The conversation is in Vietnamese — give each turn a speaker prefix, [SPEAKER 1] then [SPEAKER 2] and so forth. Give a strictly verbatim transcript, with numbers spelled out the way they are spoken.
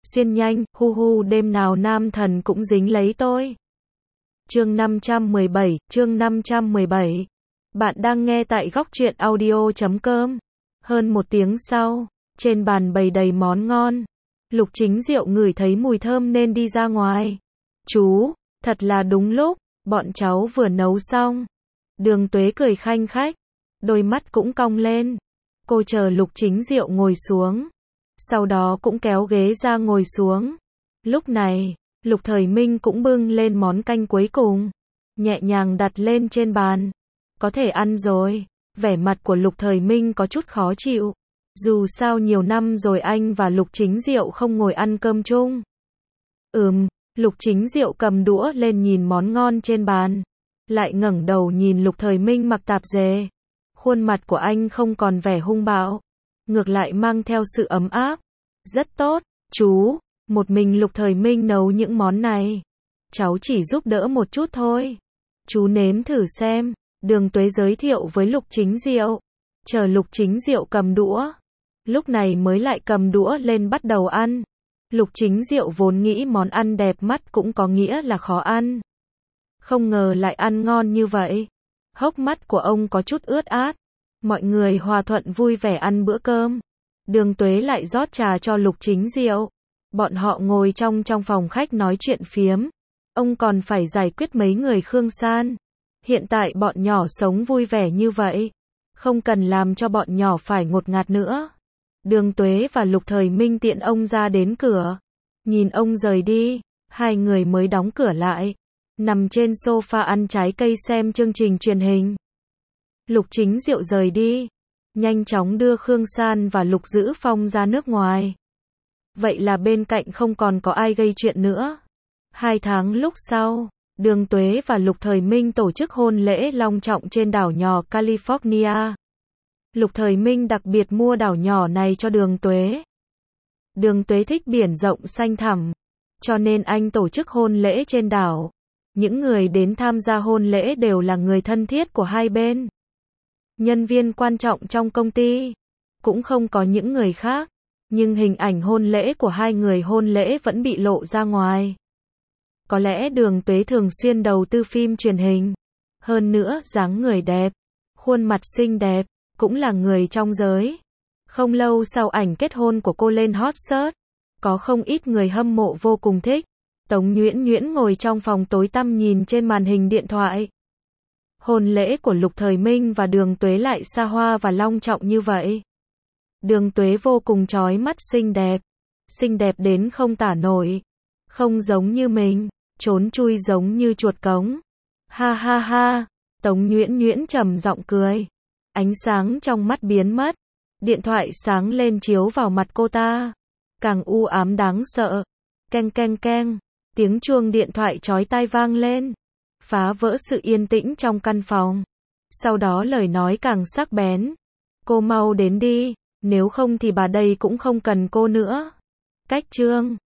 [SPEAKER 1] xuyên nhanh, hu hu đêm nào nam thần cũng dính lấy tôi. Chương năm trăm mười bảy, chương năm trăm mười bảy. Bạn đang nghe tại góc truyện audio chấm com. Hơn một tiếng sau, trên bàn bày đầy món ngon. Lục Chính Diệu ngửi thấy mùi thơm nên đi ra ngoài. Chú, thật là đúng lúc, bọn cháu vừa nấu xong. Đường Tuế cười khanh khách, đôi mắt cũng cong lên. Cô chờ Lục Chính Diệu ngồi xuống, sau đó cũng kéo ghế ra ngồi xuống. Lúc này, Lục Thời Minh cũng bưng lên món canh cuối cùng, nhẹ nhàng đặt lên trên bàn. Có thể ăn rồi. Vẻ mặt của Lục Thời Minh có chút khó chịu. Dù sao nhiều năm rồi anh và Lục Chính Diệu không ngồi ăn cơm chung. Ừm, Lục Chính Diệu cầm đũa lên nhìn món ngon trên bàn, lại ngẩng đầu nhìn Lục Thời Minh mặc tạp dề. Khuôn mặt của anh không còn vẻ hung bạo, ngược lại mang theo sự ấm áp. Rất tốt, chú, một mình Lục Thời Minh nấu những món này. Cháu chỉ giúp đỡ một chút thôi. Chú nếm thử xem, Đường Tuế giới thiệu với Lục Chính Diệu. Chờ Lục Chính Diệu cầm đũa, lúc này mới lại cầm đũa lên bắt đầu ăn. Lục Chính Diệu vốn nghĩ món ăn đẹp mắt cũng có nghĩa là khó ăn. Không ngờ lại ăn ngon như vậy. Hốc mắt của ông có chút ướt át. Mọi người hòa thuận vui vẻ ăn bữa cơm. Đường Tuế lại rót trà cho Lục Chính Diệu. Bọn họ ngồi trong trong phòng khách nói chuyện phiếm. Ông còn phải giải quyết mấy người Khương San. Hiện tại bọn nhỏ sống vui vẻ như vậy, không cần làm cho bọn nhỏ phải ngột ngạt nữa. Đường Tuế và Lục Thời Minh tiện ông ra đến cửa. Nhìn ông rời đi, hai người mới đóng cửa lại, nằm trên sofa ăn trái cây xem chương trình truyền hình. Lục Chính Diệu rời đi, nhanh chóng đưa Khương San và Lục Dữ Phong ra nước ngoài. Vậy là bên cạnh không còn có ai gây chuyện nữa. Hai tháng lúc sau, Đường Tuế và Lục Thời Minh tổ chức hôn lễ long trọng trên đảo nhỏ California. Lục Thời Minh đặc biệt mua đảo nhỏ này cho Đường Tuế. Đường Tuế thích biển rộng xanh thẳm, cho nên anh tổ chức hôn lễ trên đảo. Những người đến tham gia hôn lễ đều là người thân thiết của hai bên. Nhân viên quan trọng trong công ty, cũng không có những người khác. Nhưng hình ảnh hôn lễ của hai người hôn lễ vẫn bị lộ ra ngoài. Có lẽ Đường Tuế thường xuyên đầu tư phim truyền hình. Hơn nữa, dáng người đẹp, khuôn mặt xinh đẹp, cũng là người trong giới. Không lâu sau ảnh kết hôn của cô lên hot search, có không ít người hâm mộ vô cùng thích. Tống Nhuyễn Nhuyễn ngồi trong phòng tối tăm nhìn trên màn hình điện thoại. Hôn lễ của Lục Thời Minh và Đường Tuế lại xa hoa và long trọng như vậy. Đường Tuế vô cùng chói mắt xinh đẹp. Xinh đẹp đến không tả nổi. Không giống như mình, trốn chui giống như chuột cống. Ha ha ha, Tống Nhuyễn Nhuyễn trầm giọng cười. Ánh sáng trong mắt biến mất. Điện thoại sáng lên chiếu vào mặt cô ta. Càng u ám đáng sợ. Keng keng keng, tiếng chuông điện thoại chói tai vang lên, phá vỡ sự yên tĩnh trong căn phòng. Sau đó lời nói càng sắc bén. Cô mau đến đi, nếu không thì bà đây cũng không cần cô nữa. Cách chương